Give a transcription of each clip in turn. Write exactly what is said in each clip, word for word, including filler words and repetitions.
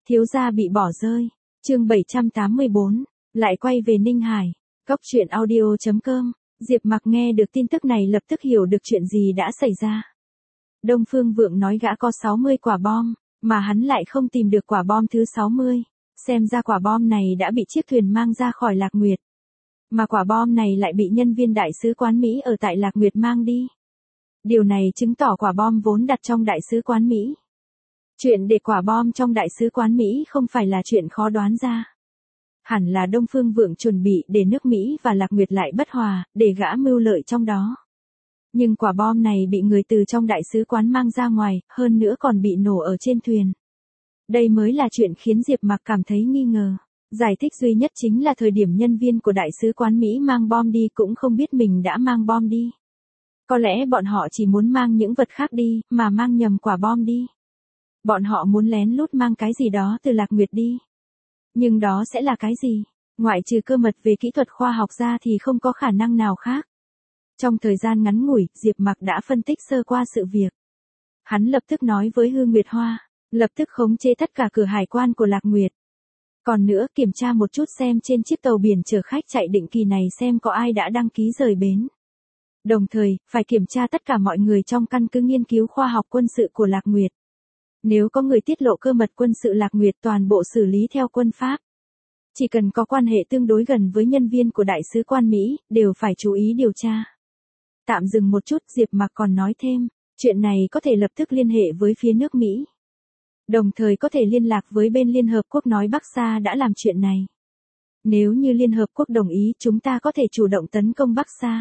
Thiếu gia bị bỏ rơi. Chương bảy trăm tám mươi bốn, lại quay về Ninh Hải. Góc truyện audio chấm com. Diệp Mặc nghe được tin tức này lập tức hiểu được chuyện gì đã xảy ra. Đông Phương Vượng nói gã có sáu mươi quả bom, mà hắn lại không tìm được quả bom thứ sáu mươi. Xem ra quả bom này đã bị chiếc thuyền mang ra khỏi Lạc Nguyệt. Mà quả bom này lại bị nhân viên đại sứ quán Mỹ ở tại Lạc Nguyệt mang đi. Điều này chứng tỏ quả bom vốn đặt trong đại sứ quán Mỹ. Chuyện để quả bom trong đại sứ quán Mỹ không phải là chuyện khó đoán ra. Hẳn là Đông Phương Vượng chuẩn bị để nước Mỹ và Lạc Nguyệt lại bất hòa, để gã mưu lợi trong đó. Nhưng quả bom này bị người từ trong đại sứ quán mang ra ngoài, hơn nữa còn bị nổ ở trên thuyền. Đây mới là chuyện khiến Diệp Mặc cảm thấy nghi ngờ. Giải thích duy nhất chính là thời điểm nhân viên của đại sứ quán Mỹ mang bom đi cũng không biết mình đã mang bom đi. Có lẽ bọn họ chỉ muốn mang những vật khác đi, mà mang nhầm quả bom đi. Bọn họ muốn lén lút mang cái gì đó từ Lạc Nguyệt đi. Nhưng đó sẽ là cái gì? Ngoại trừ cơ mật về kỹ thuật khoa học ra thì không có khả năng nào khác. Trong thời gian ngắn ngủi, Diệp Mặc đã phân tích sơ qua sự việc. Hắn lập tức nói với Hư Nguyệt Hoa, lập tức khống chế tất cả cửa hải quan của Lạc Nguyệt. Còn nữa, kiểm tra một chút xem trên chiếc tàu biển chở khách chạy định kỳ này xem có ai đã đăng ký rời bến. Đồng thời, phải kiểm tra tất cả mọi người trong căn cứ nghiên cứu khoa học quân sự của Lạc Nguyệt. Nếu có người tiết lộ cơ mật quân sự Lạc Nguyệt toàn bộ xử lý theo quân pháp. Chỉ cần có quan hệ tương đối gần với nhân viên của đại sứ quan Mỹ, đều phải chú ý điều tra. Tạm dừng một chút, Diệp Mặc còn nói thêm, chuyện này có thể lập tức liên hệ với phía nước Mỹ. Đồng thời có thể liên lạc với bên Liên Hợp Quốc nói Bắc Sa đã làm chuyện này. Nếu như Liên Hợp Quốc đồng ý, chúng ta có thể chủ động tấn công Bắc Sa.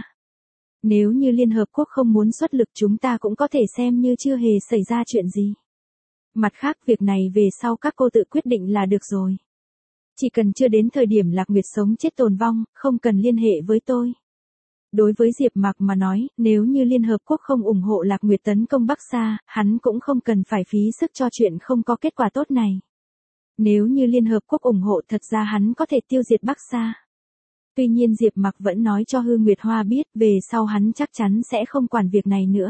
Nếu như Liên Hợp Quốc không muốn xuất lực, chúng ta cũng có thể xem như chưa hề xảy ra chuyện gì. Mặt khác, việc này về sau các cô tự quyết định là được rồi. Chỉ cần chưa đến thời điểm Lạc Nguyệt sống chết tồn vong, không cần liên hệ với tôi. Đối với Diệp Mặc mà nói, nếu như Liên Hợp Quốc không ủng hộ Lạc Nguyệt tấn công Bắc Sa, hắn cũng không cần phải phí sức cho chuyện không có kết quả tốt này. Nếu như Liên Hợp Quốc ủng hộ, thật ra hắn có thể tiêu diệt Bắc Sa. Tuy nhiên Diệp Mặc vẫn nói cho Hư Nguyệt Hoa biết, về sau hắn chắc chắn sẽ không quản việc này nữa.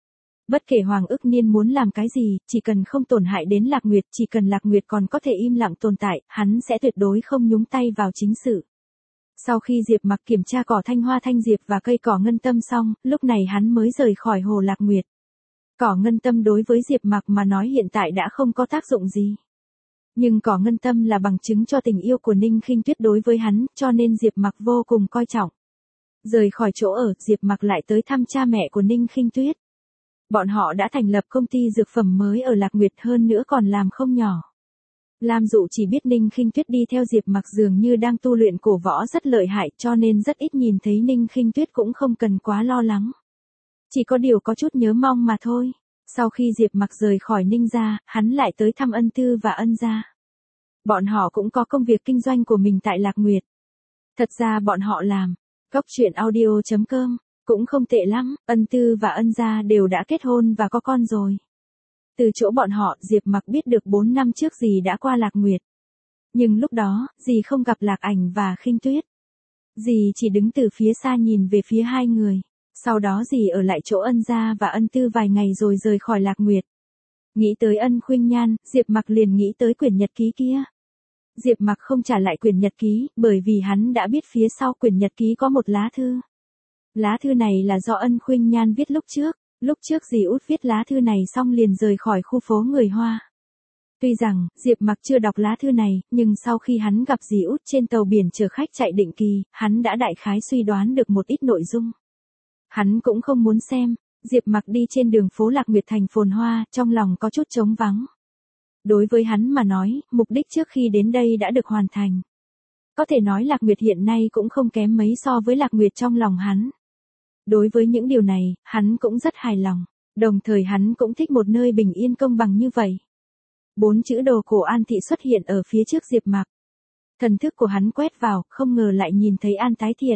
Bất kể Hoàng Ức Niên muốn làm cái gì, chỉ cần không tổn hại đến Lạc Nguyệt, chỉ cần Lạc Nguyệt còn có thể im lặng tồn tại, hắn sẽ tuyệt đối không nhúng tay vào chính sự. Sau khi Diệp Mặc kiểm tra cỏ thanh hoa thanh diệp và cây cỏ ngân tâm xong, lúc này hắn mới rời khỏi hồ Lạc Nguyệt. Cỏ ngân tâm đối với Diệp Mặc mà nói hiện tại đã không có tác dụng gì. Nhưng cỏ ngân tâm là bằng chứng cho tình yêu của Ninh Khinh Tuyết đối với hắn, cho nên Diệp Mặc vô cùng coi trọng. Rời khỏi chỗ ở, Diệp Mặc lại tới thăm cha mẹ của Ninh Khinh Tuyết. Bọn họ đã thành lập công ty dược phẩm mới ở Lạc Nguyệt, hơn nữa còn làm không nhỏ. Lam Dụ chỉ biết Ninh Khinh Tuyết đi theo Diệp Mặc dường như đang tu luyện cổ võ rất lợi hại, cho nên rất ít nhìn thấy Ninh Khinh Tuyết cũng không cần quá lo lắng. Chỉ có điều có chút nhớ mong mà thôi. Sau khi Diệp Mặc rời khỏi Ninh gia, hắn lại tới thăm Ân Tư và Ân gia. Bọn họ cũng có công việc kinh doanh của mình tại Lạc Nguyệt. Thật ra bọn họ làm, góc truyện audio chấm com, cũng không tệ lắm. Ân Tư và Ân gia đều đã kết hôn và có con rồi. Từ chỗ bọn họ, Diệp Mặc biết được bốn năm trước dì đã qua Lạc Nguyệt. Nhưng lúc đó, dì không gặp Lạc Ảnh và Khinh Tuyết. Dì chỉ đứng từ phía xa nhìn về phía hai người. Sau đó dì ở lại chỗ Ân gia và Ân Tư vài ngày rồi rời khỏi Lạc Nguyệt. Nghĩ tới Ân Khuynh Nhan, Diệp Mặc liền nghĩ tới quyển nhật ký kia. Diệp Mặc không trả lại quyển nhật ký, bởi vì hắn đã biết phía sau quyển nhật ký có một lá thư. Lá thư này là do Ân Khuynh Nhan viết lúc trước. Lúc trước dì Út viết lá thư này xong liền rời khỏi khu phố người Hoa. Tuy rằng, Diệp Mặc chưa đọc lá thư này, nhưng sau khi hắn gặp dì Út trên tàu biển chở khách chạy định kỳ, hắn đã đại khái suy đoán được một ít nội dung. Hắn cũng không muốn xem. Diệp Mặc đi trên đường phố Lạc Nguyệt thành phồn hoa, trong lòng có chút trống vắng. Đối với hắn mà nói, mục đích trước khi đến đây đã được hoàn thành. Có thể nói Lạc Nguyệt hiện nay cũng không kém mấy so với Lạc Nguyệt trong lòng hắn. Đối với những điều này, hắn cũng rất hài lòng. Đồng thời hắn cũng thích một nơi bình yên công bằng như vậy. Bốn chữ đồ cổ An Thị xuất hiện ở phía trước Diệp Mặc. Thần thức của hắn quét vào, không ngờ lại nhìn thấy An Tái Thiện.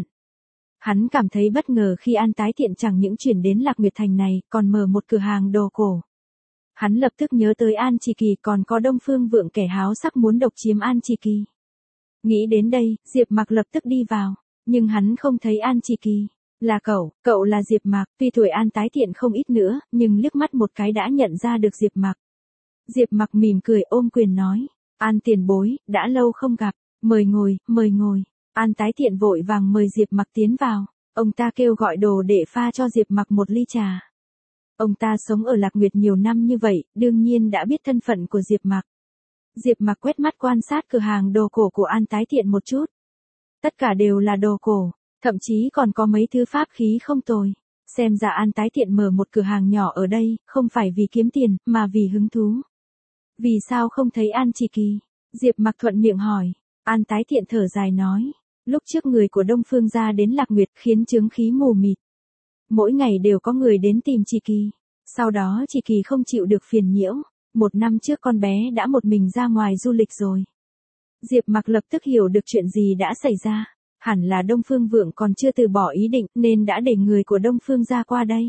Hắn cảm thấy bất ngờ khi An Tái Thiện chẳng những chuyển đến Lạc Nguyệt thành này, còn mở một cửa hàng đồ cổ. Hắn lập tức nhớ tới An Trì Kỳ, còn có Đông Phương Vượng kẻ háo sắc muốn độc chiếm An Trì Kỳ. Nghĩ đến đây, Diệp Mặc lập tức đi vào, nhưng hắn không thấy An Trì Kỳ. Là cậu, cậu là Diệp Mặc, tuy tuổi An Tái Thiện không ít nữa, nhưng liếc mắt một cái đã nhận ra được Diệp Mặc. Diệp Mặc mỉm cười ôm quyền nói, An tiền bối, đã lâu không gặp, mời ngồi, mời ngồi. An Tái Thiện vội vàng mời Diệp Mặc tiến vào, ông ta kêu gọi đồ đệ pha cho Diệp Mặc một ly trà. Ông ta sống ở Lạc Nguyệt nhiều năm như vậy, đương nhiên đã biết thân phận của Diệp Mặc. Diệp Mặc quét mắt quan sát cửa hàng đồ cổ của An Tái Thiện một chút. Tất cả đều là đồ cổ, thậm chí còn có mấy thứ pháp khí không tồi. Xem ra An Tái Thiện mở một cửa hàng nhỏ ở đây, không phải vì kiếm tiền, mà vì hứng thú. Vì sao không thấy An Chỉ Kỳ? Diệp Mặc thuận miệng hỏi. An Tái Thiện thở dài nói. Lúc trước người của Đông Phương gia đến Lạc Nguyệt khiến chướng khí mù mịt. Mỗi ngày đều có người đến tìm Chỉ Kỳ. Sau đó Chỉ Kỳ không chịu được phiền nhiễu. Một năm trước con bé đã một mình ra ngoài du lịch rồi. Diệp Mặc lập tức hiểu được chuyện gì đã xảy ra. Hẳn là Đông Phương Vượng còn chưa từ bỏ ý định nên đã để người của Đông Phương gia qua đây.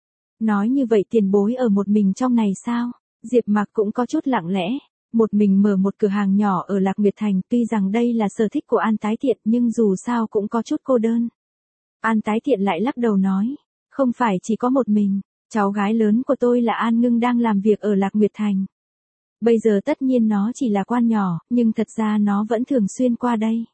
Nói như vậy tiền bối ở một mình trong này sao? Diệp Mặc cũng có chút lặng lẽ. Một mình mở một cửa hàng nhỏ ở Lạc Nguyệt Thành, tuy rằng đây là sở thích của An Tái Thiện nhưng dù sao cũng có chút cô đơn. An Tái Thiện lại lắc đầu nói, không phải chỉ có một mình, cháu gái lớn của tôi là An Ngưng đang làm việc ở Lạc Nguyệt Thành. Bây giờ tất nhiên nó chỉ là quan nhỏ, nhưng thật ra nó vẫn thường xuyên qua đây.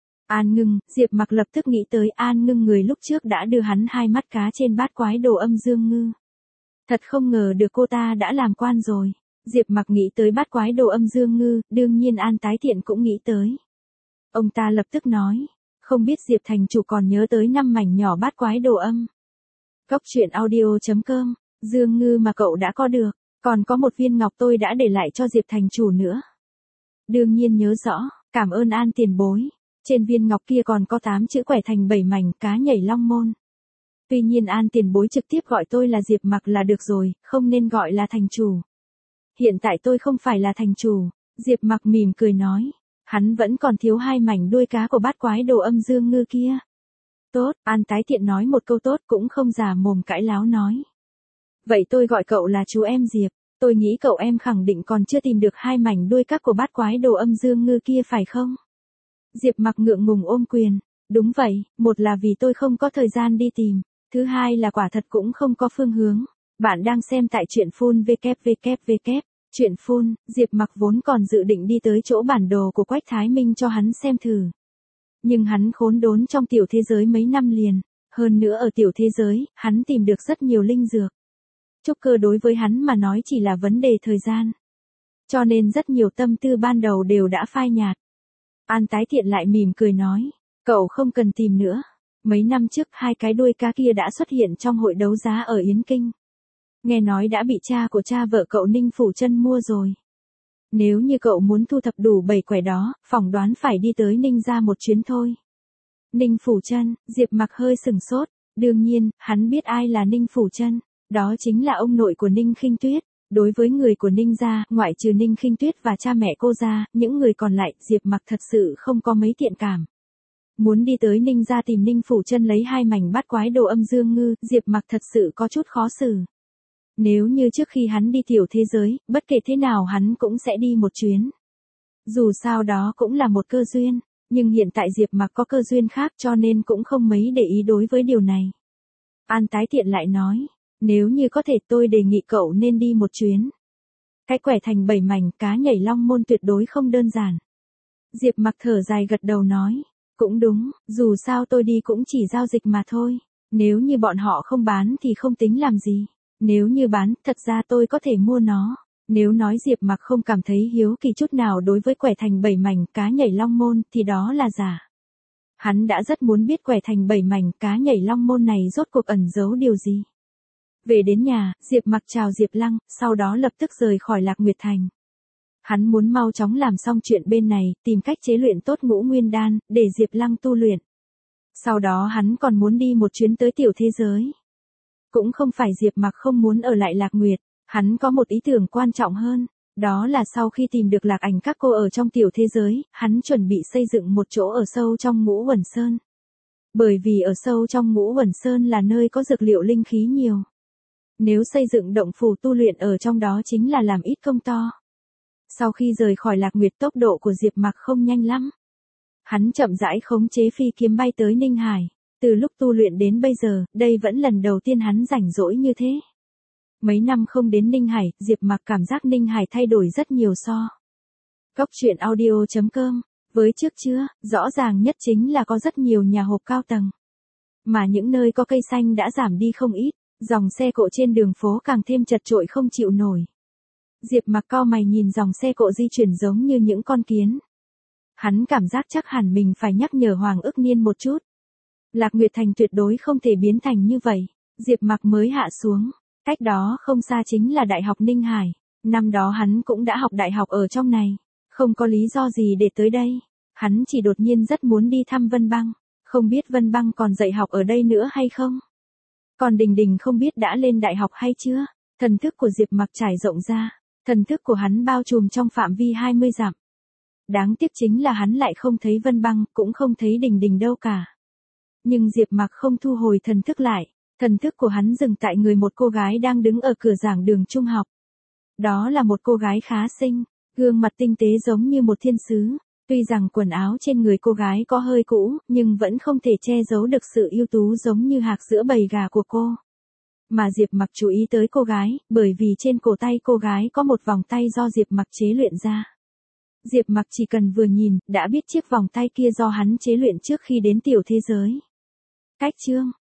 An Ngưng, Diệp Mặc lập tức nghĩ tới An Ngưng người lúc trước đã đưa hắn hai mắt cá trên bát quái đồ âm dương ngư. Thật không ngờ được cô ta đã làm quan rồi. Diệp Mặc nghĩ tới bát quái đồ âm dương ngư, đương nhiên An Tái Thiện cũng nghĩ tới. Ông ta lập tức nói, không biết Diệp thành chủ còn nhớ tới năm mảnh nhỏ bát quái đồ âm. Cốc truyện audio chấm com, dương ngư mà cậu đã có được, còn có một viên ngọc tôi đã để lại cho Diệp thành chủ nữa. Đương nhiên nhớ rõ, cảm ơn An tiền bối. Trên viên ngọc kia còn có tám chữ quẻ thành bảy mảnh cá nhảy long môn. Tuy nhiên An tiền bối trực tiếp gọi tôi là Diệp Mặc là được rồi, không nên gọi là thành chủ. Hiện tại tôi không phải là thành chủ, Diệp Mặc mỉm cười nói. Hắn vẫn còn thiếu hai mảnh đuôi cá của bát quái đồ âm dương ngư kia. Tốt, An Tái Thiện nói một câu tốt cũng không già mồm cãi láo nói. Vậy tôi gọi cậu là chú em Diệp, tôi nghĩ cậu em khẳng định còn chưa tìm được hai mảnh đuôi cá của bát quái đồ âm dương ngư kia phải không? Diệp Mặc ngượng ngùng ôm quyền. Đúng vậy, một là vì tôi không có thời gian đi tìm, thứ hai là quả thật cũng không có phương hướng. Bạn đang xem tại truyện phun vê kép vê kép vê kép. Truyện phun, Diệp Mặc vốn còn dự định đi tới chỗ bản đồ của Quách Thái Minh cho hắn xem thử. Nhưng hắn khốn đốn trong tiểu thế giới mấy năm liền, hơn nữa ở tiểu thế giới, hắn tìm được rất nhiều linh dược. Trúc cơ đối với hắn mà nói chỉ là vấn đề thời gian. Cho nên rất nhiều tâm tư ban đầu đều đã phai nhạt. An Tái Thiện lại mỉm cười nói, cậu không cần tìm nữa. Mấy năm trước hai cái đuôi cá kia đã xuất hiện trong hội đấu giá ở Yến Kinh. Nghe nói đã bị cha của cha vợ cậu Ninh Phủ Chân mua rồi. Nếu như cậu muốn thu thập đủ bảy quẻ đó, phỏng đoán phải đi tới Ninh gia một chuyến thôi. Ninh Phủ Chân, Diệp Mặc hơi sừng sốt, đương nhiên, hắn biết ai là Ninh Phủ Chân, đó chính là ông nội của Ninh Khinh Tuyết. Đối với người của Ninh gia, ngoại trừ Ninh Khinh Tuyết và cha mẹ cô gia, những người còn lại, Diệp Mặc thật sự không có mấy thiện cảm. Muốn đi tới Ninh gia tìm Ninh Phủ Chân lấy hai mảnh bát quái đồ âm dương ngư, Diệp Mặc thật sự có chút khó xử. Nếu như trước khi hắn đi tiểu thế giới, bất kể thế nào hắn cũng sẽ đi một chuyến. Dù sao đó cũng là một cơ duyên, nhưng hiện tại Diệp Mặc có cơ duyên khác cho nên cũng không mấy để ý đối với điều này. An Tái Thiện lại nói, nếu như có thể tôi đề nghị cậu nên đi một chuyến. Cái quẻ thành bảy mảnh cá nhảy long môn tuyệt đối không đơn giản. Diệp Mặc thở dài gật đầu nói, cũng đúng, dù sao tôi đi cũng chỉ giao dịch mà thôi. Nếu như bọn họ không bán thì không tính làm gì. Nếu như bán, thật ra tôi có thể mua nó. Nếu nói Diệp Mặc không cảm thấy hiếu kỳ chút nào đối với quẻ thành bảy mảnh cá nhảy long môn thì đó là giả. Hắn đã rất muốn biết quẻ thành bảy mảnh cá nhảy long môn này rốt cuộc ẩn giấu điều gì. Về đến nhà, Diệp Mặc chào Diệp Lăng, sau đó lập tức rời khỏi Lạc Nguyệt Thành. Hắn muốn mau chóng làm xong chuyện bên này, tìm cách chế luyện tốt ngũ nguyên đan, để Diệp Lăng tu luyện. Sau đó hắn còn muốn đi một chuyến tới tiểu thế giới. Cũng không phải Diệp Mặc không muốn ở lại Lạc Nguyệt, hắn có một ý tưởng quan trọng hơn, đó là sau khi tìm được Lạc Ảnh các cô ở trong tiểu thế giới, hắn chuẩn bị xây dựng một chỗ ở sâu trong Ngũ Uẩn Sơn. Bởi vì ở sâu trong Ngũ Uẩn Sơn là nơi có dược liệu linh khí nhiều. Nếu xây dựng động phủ tu luyện ở trong đó chính là làm ít công to. Sau khi rời khỏi Lạc Nguyệt tốc độ của Diệp Mặc không nhanh lắm. Hắn chậm rãi khống chế phi kiếm bay tới Ninh Hải. Từ lúc tu luyện đến bây giờ, đây vẫn lần đầu tiên hắn rảnh rỗi như thế. Mấy năm không đến Ninh Hải, Diệp Mặc cảm giác Ninh Hải thay đổi rất nhiều so. Cóc truyện audio chấm com. Với trước chưa, rõ ràng nhất chính là có rất nhiều nhà hộp cao tầng. Mà những nơi có cây xanh đã giảm đi không ít, dòng xe cộ trên đường phố càng thêm chật chội không chịu nổi. Diệp Mặc cau mày nhìn dòng xe cộ di chuyển giống như những con kiến. Hắn cảm giác chắc hẳn mình phải nhắc nhở Hoàng Ức Niên một chút. Lạc Nguyệt Thành tuyệt đối không thể biến thành như vậy. Diệp Mặc mới hạ xuống. Cách đó không xa chính là Đại học Ninh Hải. Năm đó hắn cũng đã học đại học ở trong này. Không có lý do gì để tới đây. Hắn chỉ đột nhiên rất muốn đi thăm Vân Băng. Không biết Vân Băng còn dạy học ở đây nữa hay không? Còn Đình Đình không biết đã lên đại học hay chưa? Thần thức của Diệp Mặc trải rộng ra. Thần thức của hắn bao trùm trong phạm vi hai mươi dặm. Đáng tiếc chính là hắn lại không thấy Vân Băng, cũng không thấy Đình Đình đâu cả. Nhưng Diệp Mặc không thu hồi thần thức lại. Thần thức của hắn dừng tại người một cô gái đang đứng ở cửa giảng đường trung học. Đó là một cô gái khá xinh, gương mặt tinh tế giống như một thiên sứ. Tuy rằng quần áo trên người cô gái có hơi cũ, nhưng vẫn không thể che giấu được sự ưu tú giống như hạc giữa bầy gà của cô. Mà Diệp Mặc chú ý tới cô gái, bởi vì trên cổ tay cô gái có một vòng tay do Diệp Mặc chế luyện ra. Diệp Mặc chỉ cần vừa nhìn, đã biết chiếc vòng tay kia do hắn chế luyện trước khi đến tiểu thế giới. Cách chương